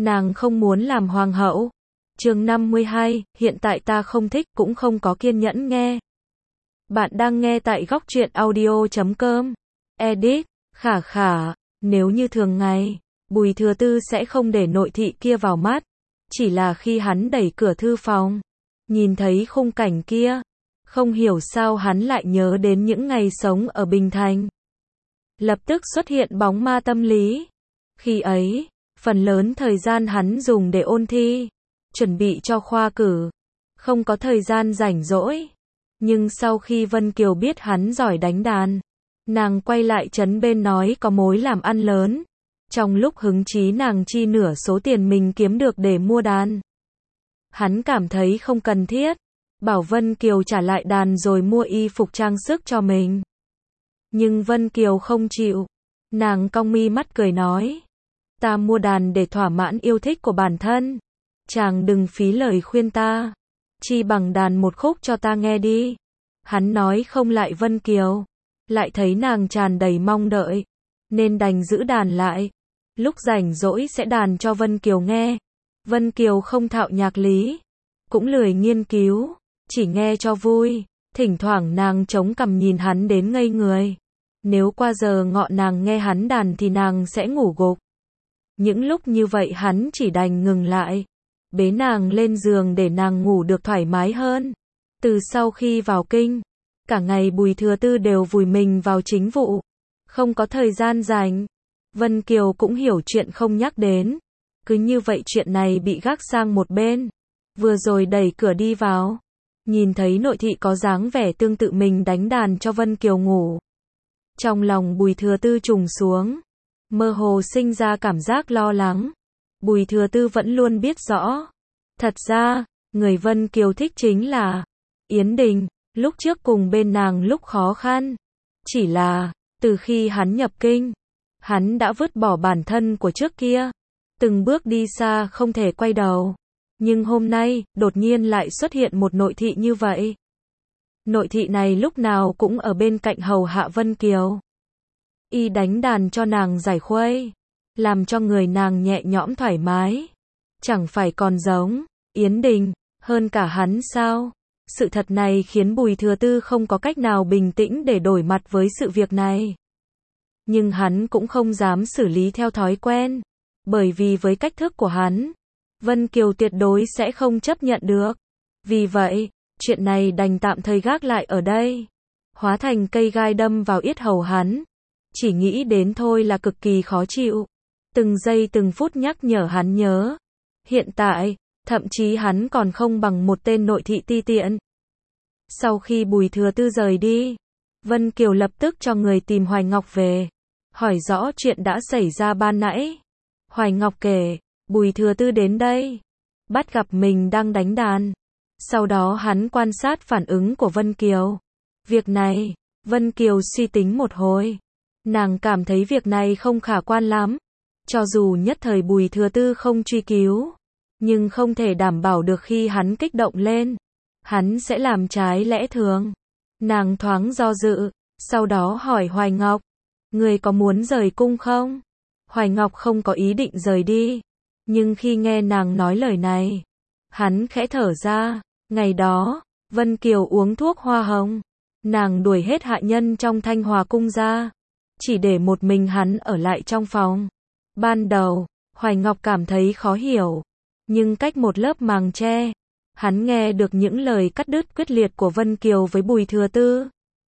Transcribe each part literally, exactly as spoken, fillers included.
nàng không muốn làm hoàng hậu. Chương năm mươi hai, hiện tại ta không thích, cũng không có kiên nhẫn nghe. Bạn đang nghe tại góc truyện audio chấm com. Edit, khả khả, nếu như thường ngày, Bùi Thừa Tư sẽ không để nội thị kia vào mắt. Chỉ là khi hắn đẩy cửa thư phòng, nhìn thấy khung cảnh kia, không hiểu sao hắn lại nhớ đến những ngày sống ở Bình Thành. Lập tức xuất hiện bóng ma tâm lý. Khi ấy, phần lớn thời gian hắn dùng để ôn thi, chuẩn bị cho khoa cử, không có thời gian rảnh rỗi. Nhưng sau khi Vân Kiều biết hắn giỏi đánh đàn, nàng quay lại trấn bên nói có mối làm ăn lớn. Trong lúc hứng chí nàng chi nửa số tiền mình kiếm được để mua đàn. Hắn cảm thấy không cần thiết, bảo Vân Kiều trả lại đàn rồi mua y phục trang sức cho mình. Nhưng Vân Kiều không chịu, nàng cong mi mắt cười nói, ta mua đàn để thỏa mãn yêu thích của bản thân, chàng đừng phí lời khuyên ta, chi bằng đàn một khúc cho ta nghe đi. Hắn nói không lại Vân Kiều, lại thấy nàng tràn đầy mong đợi, nên đành giữ đàn lại, lúc rảnh rỗi sẽ đàn cho Vân Kiều nghe. Vân Kiều không thạo nhạc lý, cũng lười nghiên cứu, chỉ nghe cho vui, thỉnh thoảng nàng chống cằm nhìn hắn đến ngây người. Nếu qua giờ ngọ nàng nghe hắn đàn thì nàng sẽ ngủ gục. Những lúc như vậy hắn chỉ đành ngừng lại, bế nàng lên giường để nàng ngủ được thoải mái hơn. Từ sau khi vào kinh, cả ngày Bùi Thừa Tư đều vùi mình vào chính vụ, không có thời gian rảnh. Vân Kiều cũng hiểu chuyện không nhắc đến. Cứ như vậy chuyện này bị gác sang một bên. Vừa rồi đẩy cửa đi vào, nhìn thấy nội thị có dáng vẻ tương tự mình đánh đàn cho Vân Kiều ngủ. Trong lòng Bùi Thừa Tư trùng xuống, mơ hồ sinh ra cảm giác lo lắng. Bùi Thừa Tư vẫn luôn biết rõ. Thật ra, người Vân Kiều thích chính là Yến Đình, lúc trước cùng bên nàng lúc khó khăn. Chỉ là, từ khi hắn nhập kinh, hắn đã vứt bỏ bản thân của trước kia, từng bước đi xa không thể quay đầu. Nhưng hôm nay, đột nhiên lại xuất hiện một nội thị như vậy. Nội thị này lúc nào cũng ở bên cạnh hầu hạ Vân Kiều. Y đánh đàn cho nàng giải khuây, làm cho người nàng nhẹ nhõm thoải mái. Chẳng phải còn giống Yến Đình hơn cả hắn sao? Sự thật này khiến Bùi Thừa Tư không có cách nào bình tĩnh để đổi mặt với sự việc này. Nhưng hắn cũng không dám xử lý theo thói quen, bởi vì với cách thức của hắn, Vân Kiều tuyệt đối sẽ không chấp nhận được. Vì vậy, chuyện này đành tạm thời gác lại ở đây, hóa thành cây gai đâm vào yết hầu hắn. Chỉ nghĩ đến thôi là cực kỳ khó chịu. Từng giây từng phút nhắc nhở hắn nhớ. Hiện tại, thậm chí hắn còn không bằng một tên nội thị ti tiện. Sau khi Bùi Thừa Tư rời đi, Vân Kiều lập tức cho người tìm Hoài Ngọc về, hỏi rõ chuyện đã xảy ra ban nãy. Hoài Ngọc kể, Bùi Thừa Tư đến đây, bắt gặp mình đang đánh đàn. Sau đó hắn quan sát phản ứng của Vân Kiều. Việc này, Vân Kiều suy tính một hồi. Nàng cảm thấy việc này không khả quan lắm. Cho dù nhất thời Bùi Thừa Tư không truy cứu, nhưng không thể đảm bảo được khi hắn kích động lên, hắn sẽ làm trái lẽ thường. Nàng thoáng do dự, sau đó hỏi Hoài Ngọc, người có muốn rời cung không? Hoài Ngọc không có ý định rời đi, nhưng khi nghe nàng nói lời này, hắn khẽ thở ra. Ngày đó, Vân Kiều uống thuốc hoa hồng, nàng đuổi hết hạ nhân trong Thanh Hòa cung ra, chỉ để một mình hắn ở lại trong phòng. Ban đầu, Hoài Ngọc cảm thấy khó hiểu, nhưng cách một lớp màng che, hắn nghe được những lời cắt đứt quyết liệt của Vân Kiều với Bùi Thừa Tư.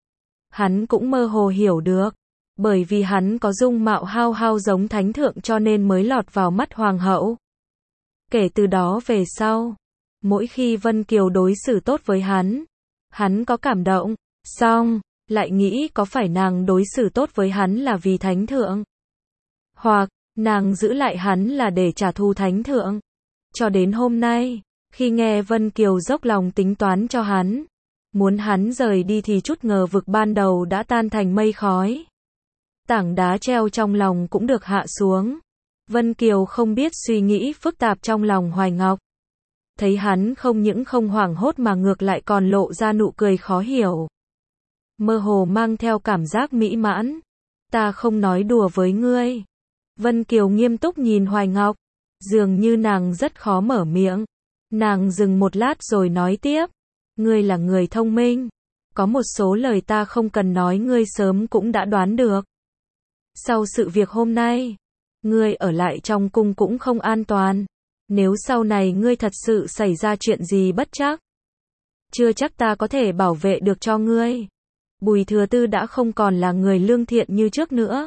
Hắn cũng mơ hồ hiểu được, bởi vì hắn có dung mạo hao hao giống thánh thượng cho nên mới lọt vào mắt hoàng hậu. Kể từ đó về sau, mỗi khi Vân Kiều đối xử tốt với hắn, hắn có cảm động, xong, lại nghĩ có phải nàng đối xử tốt với hắn là vì thánh thượng, hoặc nàng giữ lại hắn là để trả thù thánh thượng. Cho đến hôm nay, khi nghe Vân Kiều dốc lòng tính toán cho hắn, muốn hắn rời đi thì chút ngờ vực ban đầu đã tan thành mây khói. Tảng đá treo trong lòng cũng được hạ xuống. Vân Kiều không biết suy nghĩ phức tạp trong lòng Hoài Ngọc. Thấy hắn không những không hoảng hốt mà ngược lại còn lộ ra nụ cười khó hiểu, mơ hồ mang theo cảm giác mỹ mãn. Ta không nói đùa với ngươi. Vân Kiều nghiêm túc nhìn Hoài Ngọc, Dường như nàng rất khó mở miệng. Nàng dừng một lát rồi nói tiếp. Ngươi là người thông minh. Có một số lời ta không cần nói ngươi sớm cũng đã đoán được. Sau sự việc hôm nay, ngươi ở lại trong cung cũng không an toàn. Nếu sau này ngươi thật sự xảy ra chuyện gì bất trắc, chưa chắc ta có thể bảo vệ được cho ngươi. Bùi Thừa Tư đã không còn là người lương thiện như trước nữa.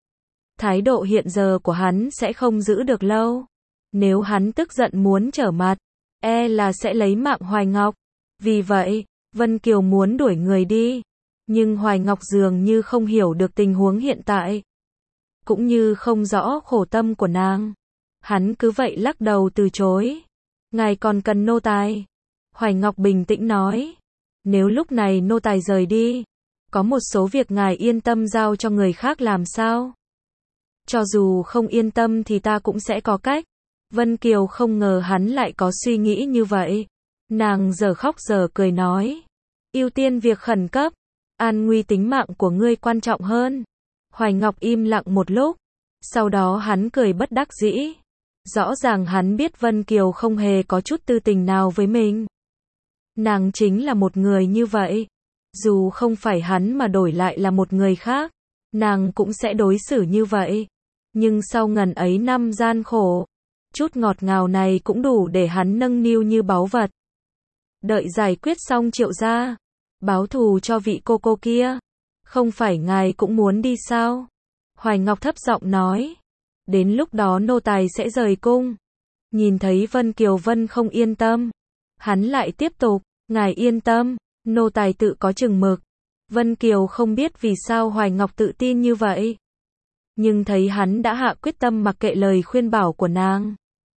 Thái độ hiện giờ của hắn sẽ không giữ được lâu. Nếu hắn tức giận muốn trở mặt, e là sẽ lấy mạng Hoài Ngọc. Vì vậy, Vân Kiều muốn đuổi người đi. Nhưng Hoài Ngọc dường như không hiểu được tình huống hiện tại. Cũng như không rõ khổ tâm của nàng. Hắn cứ vậy lắc đầu từ chối. Ngài còn cần nô tài. Hoài Ngọc bình tĩnh nói. Nếu lúc này nô tài rời đi, có một số việc ngài yên tâm giao cho người khác làm sao? Cho dù không yên tâm thì ta cũng sẽ có cách. Vân Kiều không ngờ hắn lại có suy nghĩ như vậy. Nàng giờ khóc giờ cười nói. Ưu tiên việc khẩn cấp. An nguy tính mạng của ngươi quan trọng hơn. Hoài Ngọc im lặng một lúc. Sau đó hắn cười bất đắc dĩ. Rõ ràng hắn biết Vân Kiều không hề có chút tư tình nào với mình. Nàng chính là một người như vậy. Dù không phải hắn mà đổi lại là một người khác, nàng cũng sẽ đối xử như vậy. Nhưng sau ngần ấy năm gian khổ, chút ngọt ngào này cũng đủ để hắn nâng niu như báu vật. Đợi giải quyết xong Triệu gia, báo thù cho vị cô cô kia. Không phải ngài cũng muốn đi sao? Hoài Ngọc thấp giọng nói. Đến lúc đó nô tài sẽ rời cung. Nhìn thấy Vân Kiều Vân không yên tâm, hắn lại tiếp tục. Ngài yên tâm, nô tài tự có chừng mực. Vân Kiều không biết vì sao Hoài Ngọc tự tin như vậy. Nhưng thấy hắn đã hạ quyết tâm mặc kệ lời khuyên bảo của nàng.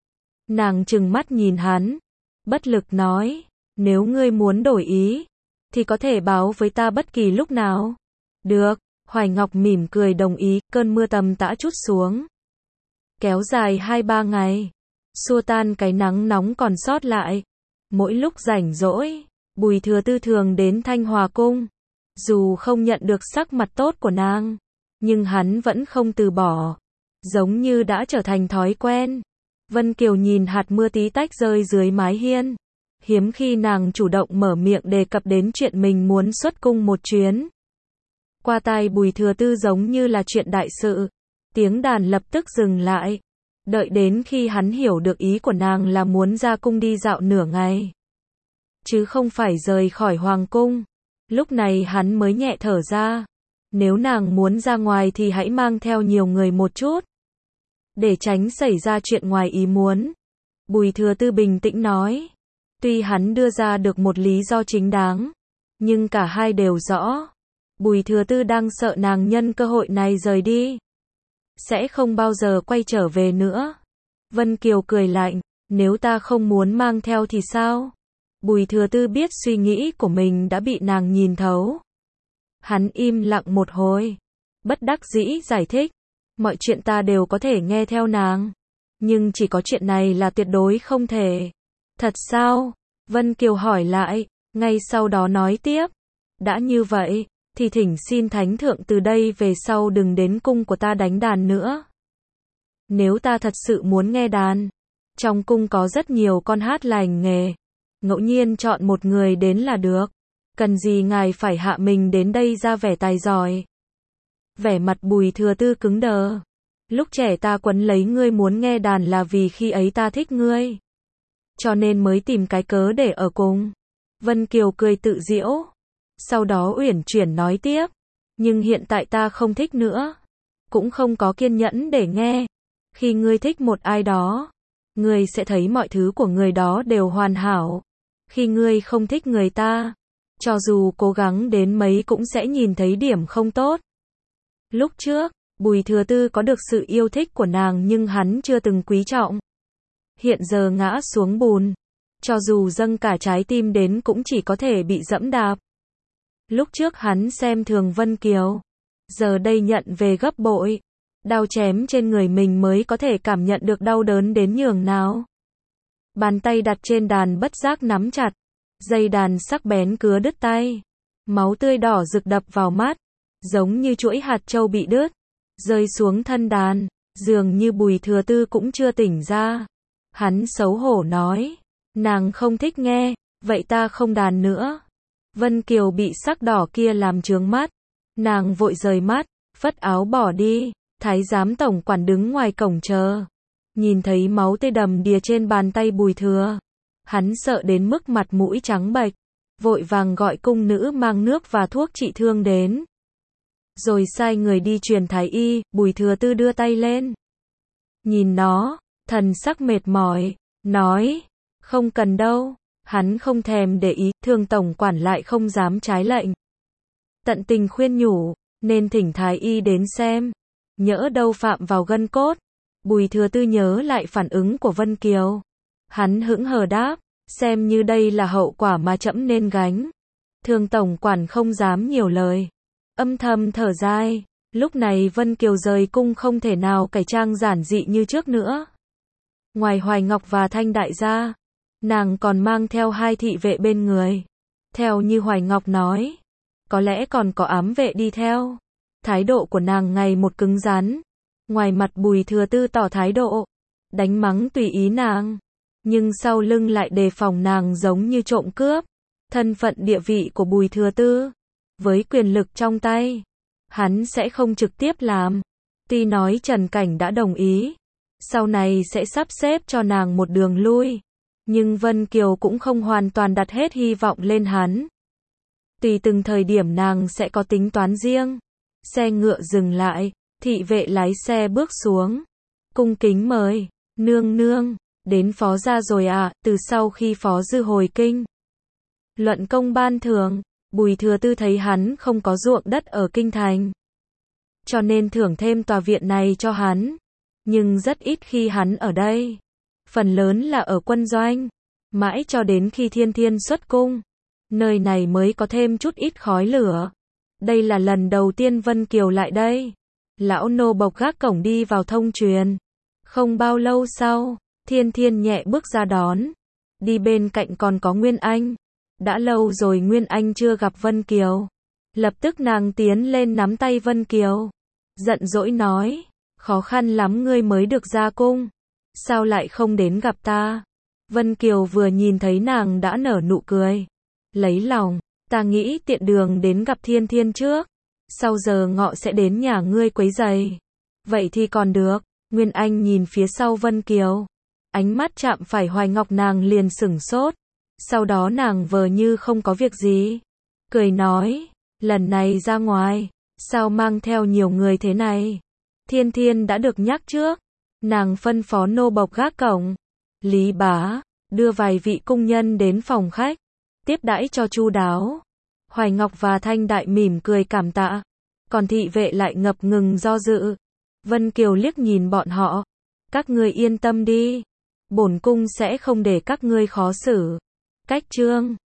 Nàng trừng mắt nhìn hắn, bất lực nói, nếu ngươi muốn đổi ý, thì có thể báo với ta bất kỳ lúc nào. Được, Hoài Ngọc mỉm cười đồng ý, cơn mưa tầm tã trút xuống. Kéo dài hai ba ngày, xua tan cái nắng nóng còn sót lại. Mỗi lúc rảnh rỗi, Bùi Thừa Tư thường đến Thanh Hòa cung. Dù không nhận được sắc mặt tốt của nàng, nhưng hắn vẫn không từ bỏ. Giống như đã trở thành thói quen. Vân Kiều nhìn hạt mưa tí tách rơi dưới mái hiên. Hiếm khi nàng chủ động mở miệng đề cập đến chuyện mình muốn xuất cung một chuyến. Qua tai Bùi Thừa Tư giống như là chuyện đại sự. Tiếng đàn lập tức dừng lại. Đợi đến khi hắn hiểu được ý của nàng là muốn ra cung đi dạo nửa ngày, chứ không phải rời khỏi hoàng cung. Lúc này hắn mới nhẹ thở ra. Nếu nàng muốn ra ngoài thì hãy mang theo nhiều người một chút, để tránh xảy ra chuyện ngoài ý muốn. Bùi Thừa Tư bình tĩnh nói. Tuy hắn đưa ra được một lý do chính đáng, nhưng cả hai đều rõ. Bùi Thừa Tư đang sợ nàng nhân cơ hội này rời đi, sẽ không bao giờ quay trở về nữa. Vân Kiều cười lạnh. Nếu ta không muốn mang theo thì sao? Bùi Thừa Tư biết suy nghĩ của mình đã bị nàng nhìn thấu. Hắn im lặng một hồi, bất đắc dĩ giải thích. Mọi chuyện ta đều có thể nghe theo nàng, nhưng chỉ có chuyện này là tuyệt đối không thể. Thật sao? Vân Kiều hỏi lại, ngay sau đó nói tiếp. Đã như vậy, thì thỉnh xin thánh thượng từ đây về sau đừng đến cung của ta đánh đàn nữa. Nếu ta thật sự muốn nghe đàn, trong cung có rất nhiều con hát lành nghề. Ngẫu nhiên chọn một người đến là được. Cần gì ngài phải hạ mình đến đây ra vẻ tài giỏi. Vẻ mặt Bùi Thừa Tư cứng đờ. Lúc trẻ ta quấn lấy ngươi muốn nghe đàn là vì khi ấy ta thích ngươi, cho nên mới tìm cái cớ để ở cùng. Vân Kiều cười tự giễu. Sau đó uyển chuyển nói tiếp. Nhưng hiện tại ta không thích nữa, cũng không có kiên nhẫn để nghe. Khi ngươi thích một ai đó, ngươi sẽ thấy mọi thứ của người đó đều hoàn hảo. Khi ngươi không thích người ta, cho dù cố gắng đến mấy cũng sẽ nhìn thấy điểm không tốt. Lúc trước, Bùi Thừa Tư có được sự yêu thích của nàng nhưng hắn chưa từng quý trọng. Hiện giờ ngã xuống bùn, cho dù dâng cả trái tim đến cũng chỉ có thể bị dẫm đạp. Lúc trước hắn xem thường Vân Kiều, giờ đây nhận về gấp bội. Đao chém trên người mình mới có thể cảm nhận được đau đớn đến nhường nào. Bàn tay đặt trên đàn bất giác nắm chặt, dây đàn sắc bén cứa đứt tay. Máu tươi đỏ rực đập vào mắt, giống như chuỗi hạt châu bị đứt, rơi xuống thân đàn. Dường như Bùi Thừa Tư cũng chưa tỉnh ra. Hắn xấu hổ nói, nàng không thích nghe, vậy ta không đàn nữa. Vân Kiều bị sắc đỏ kia làm chướng mắt. Nàng vội rời mắt, phất áo bỏ đi. Thái giám tổng quản đứng ngoài cổng chờ. Nhìn thấy máu tươi đầm đìa trên bàn tay Bùi Thừa. Hắn sợ đến mức mặt mũi trắng bệch. Vội vàng gọi cung nữ mang nước và thuốc trị thương đến. Rồi sai người đi truyền thái y. Bùi Thừa Tư đưa tay lên. Nhìn nó, thần sắc mệt mỏi. Nói, không cần đâu. Hắn không thèm để ý, Thương tổng quản lại không dám trái lệnh. Tận tình khuyên nhủ, nên thỉnh thái y đến xem. Nhỡ đâu phạm vào gân cốt. Bùi Thừa Tư nhớ lại phản ứng của Vân Kiều. Hắn hững hờ đáp, xem như đây là hậu quả mà trẫm nên gánh. Thương tổng quản không dám nhiều lời. Âm thầm thở dài. Lúc này Vân Kiều rời cung không thể nào cải trang giản dị như trước nữa. Ngoài Hoài Ngọc và Thanh đại gia, nàng còn mang theo hai thị vệ bên người. Theo như Hoài Ngọc nói, có lẽ còn có ám vệ đi theo. Thái độ của nàng ngày một cứng rắn. Ngoài mặt Bùi Thừa Tư tỏ thái độ, đánh mắng tùy ý nàng. Nhưng sau lưng lại đề phòng nàng giống như trộm cướp. Thân phận địa vị của Bùi Thừa Tư, với quyền lực trong tay, hắn sẽ không trực tiếp làm. Tuy nói Trần Cảnh đã đồng ý, sau này sẽ sắp xếp cho nàng một đường lui. Nhưng Vân Kiều cũng không hoàn toàn đặt hết hy vọng lên hắn. Tùy từng thời điểm nàng sẽ có tính toán riêng. Xe ngựa dừng lại, thị vệ lái xe bước xuống. Cung kính mời, nương nương, đến phó gia rồi à, từ sau khi phó dư hồi kinh. Luận công ban thưởng, Bùi Thừa Tư thấy hắn không có ruộng đất ở kinh thành. Cho nên thưởng thêm tòa viện này cho hắn. Nhưng rất ít khi hắn ở đây. Phần lớn là ở quân doanh. Mãi cho đến khi Thiên Thiên xuất cung. Nơi này mới có thêm chút ít khói lửa. Đây là lần đầu tiên Vân Kiều lại đây. Lão nô bộc gác cổng đi vào thông truyền. Không bao lâu sau, Thiên Thiên nhẹ bước ra đón. Đi bên cạnh còn có Nguyên Anh. Đã lâu rồi Nguyên Anh chưa gặp Vân Kiều. Lập tức nàng tiến lên nắm tay Vân Kiều. Giận dỗi nói, khó khăn lắm ngươi mới được ra cung. Sao lại không đến gặp ta? Vân Kiều vừa nhìn thấy nàng đã nở nụ cười. Lấy lòng, ta nghĩ tiện đường đến gặp Thiên Thiên trước. Sau giờ ngọ sẽ đến nhà ngươi quấy giày. Vậy thì còn được. Nguyên Anh nhìn phía sau Vân Kiều. Ánh mắt chạm phải Hoài Ngọc nàng liền sửng sốt. Sau đó nàng vờ như không có việc gì. Cười nói, lần này ra ngoài, sao mang theo nhiều người thế này? Thiên Thiên đã được nhắc trước. Nàng phân phó nô bộc gác cổng. Lý Bá, đưa vài vị cung nhân đến phòng khách. Tiếp đãi cho chu đáo. Hoài Ngọc và Thanh Đại mỉm cười cảm tạ. Còn thị vệ lại ngập ngừng do dự. Vân Kiều liếc nhìn bọn họ. Các ngươi yên tâm đi. Bổn cung sẽ không để các ngươi khó xử. Cách chương